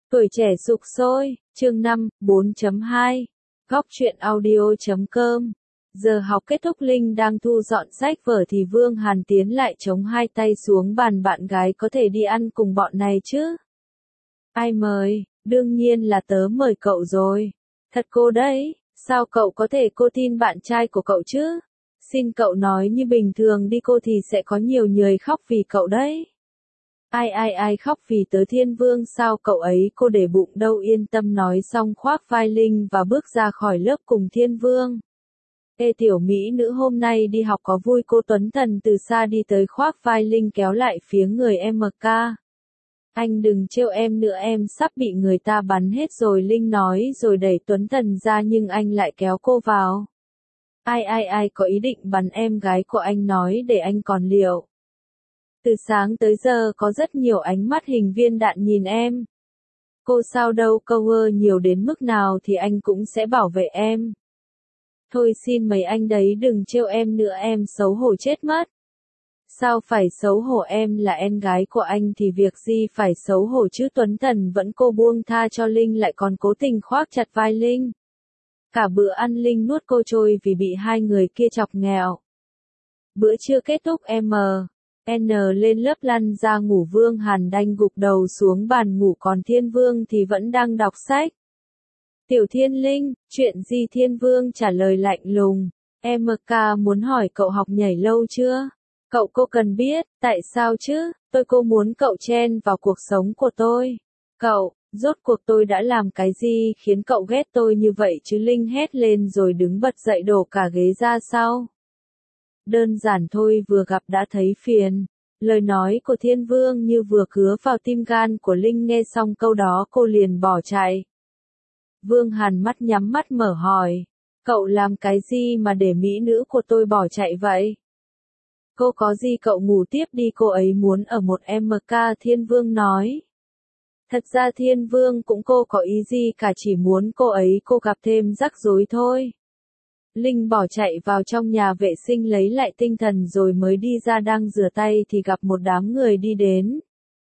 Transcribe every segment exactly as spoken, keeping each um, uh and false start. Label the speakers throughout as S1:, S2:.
S1: Tuổi trẻ sục sôi, chương năm, bốn chấm hai, góc truyện audio chấm com. Giờ học kết thúc Linh đang thu dọn sách vở thì Vương Hàn tiến lại chống hai tay xuống bàn, bạn gái có thể đi ăn cùng bọn này chứ? Ai mời? Đương nhiên là tớ mời cậu rồi. Thật cô đấy, sao cậu có thể cô tin bạn trai của cậu chứ? Xin cậu nói như bình thường đi, cô thì sẽ có nhiều người khóc vì cậu đấy. Ai ai ai khóc vì tớ Thiên Vương sao cậu ấy cô để bụng đâu, yên tâm, nói xong khoác vai Linh và bước ra khỏi lớp cùng Thiên Vương. Ê tiểu mỹ nữ, hôm nay đi học có vui? Cô Tuấn Thần từ xa đi tới khoác vai Linh kéo lại phía người em ca. Anh đừng trêu em nữa, em sắp bị người ta bắn hết rồi, Linh nói rồi đẩy Tuấn Thần ra nhưng anh lại kéo cô vào. Ai ai ai có ý định bắn em gái của anh, nói để anh còn liệu. Từ sáng tới giờ có rất nhiều ánh mắt hình viên đạn nhìn em. Cô sao đâu, câu ơ nhiều đến mức nào thì anh cũng sẽ bảo vệ em. Thôi xin mấy anh đấy đừng trêu em nữa, em xấu hổ chết mất. Sao phải xấu hổ, em là em gái của anh thì việc gì phải xấu hổ chứ? Tuấn Thần vẫn cô buông tha cho Linh lại còn cố tình khoác chặt vai Linh. Cả bữa ăn Linh nuốt cô trôi vì bị hai người kia chọc nghẹo. Bữa trưa kết thúc em N lên lớp lăn ra ngủ, Vương Hàn đanh gục đầu xuống bàn ngủ, còn Thiên Vương thì vẫn đang đọc sách. Tiểu Thiên Linh, chuyện gì? Thiên Vương trả lời lạnh lùng. Em ca muốn hỏi cậu học nhảy lâu chưa? Cậu cô cần biết, tại sao chứ? Tôi cô muốn cậu chen vào cuộc sống của tôi. Cậu, rốt cuộc tôi đã làm cái gì khiến cậu ghét tôi như vậy chứ? Linh hét lên rồi đứng bật dậy đổ cả ghế ra sau. Đơn giản thôi, vừa gặp đã thấy phiền. Lời nói của Thiên Vương như vừa cứa vào tim gan của Linh, nghe xong câu đó cô liền bỏ chạy. Vương Hàn mắt nhắm mắt mở hỏi. Cậu làm cái gì mà để mỹ nữ của tôi bỏ chạy vậy? Cô có gì cậu ngủ tiếp đi, cô ấy muốn ở một em ca, Thiên Vương nói. Thật ra Thiên Vương cũng cô có ý gì cả, chỉ muốn cô ấy cô gặp thêm rắc rối thôi. Linh bỏ chạy vào trong nhà vệ sinh lấy lại tinh thần rồi mới đi ra, đang rửa tay thì gặp một đám người đi đến.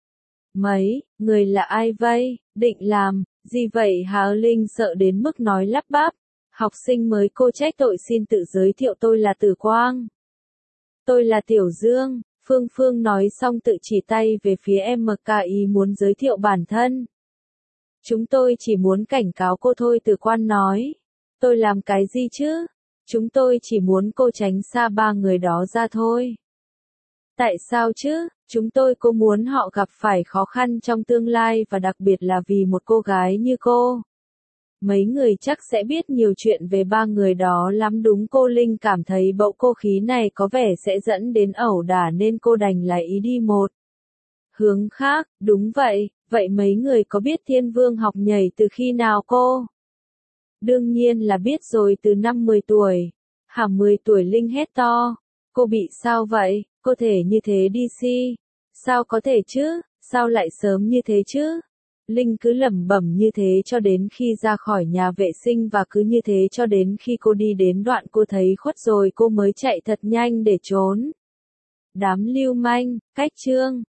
S1: Mấy, người là ai vậy? Định làm gì vậy hả? Linh sợ đến mức nói lắp bắp. Học sinh mới, cô trách tội, xin tự giới thiệu, tôi là Tử Quang. Tôi là Tiểu Dương, Phương Phương nói xong tự chỉ tay về phía em ca, ý muốn giới thiệu bản thân. Chúng tôi chỉ muốn cảnh cáo cô thôi, Tử Quang nói. Tôi làm cái gì chứ? Chúng tôi chỉ muốn cô tránh xa ba người đó ra thôi. Tại sao chứ? Chúng tôi cô muốn họ gặp phải khó khăn trong tương lai và đặc biệt là vì một cô gái như cô. Mấy người chắc sẽ biết nhiều chuyện về ba người đó lắm đúng cô? Linh cảm thấy bầu cô khí này có vẻ sẽ dẫn đến ẩu đả nên cô đành lại ý đi một hướng khác. Đúng vậy, vậy mấy người có biết Thiên Vương học nhảy từ khi nào cô? Đương nhiên là biết rồi, từ năm mười tuổi. Hả, mười tuổi? Linh hét to. Cô bị sao vậy? Cô thể như thế đi si. Sao có thể chứ? Sao lại sớm như thế chứ? Linh cứ lẩm bẩm như thế cho đến khi ra khỏi nhà vệ sinh, và cứ như thế cho đến khi cô đi đến đoạn cô thấy khuất rồi cô mới chạy thật nhanh để trốn. Đám lưu manh, cách chương.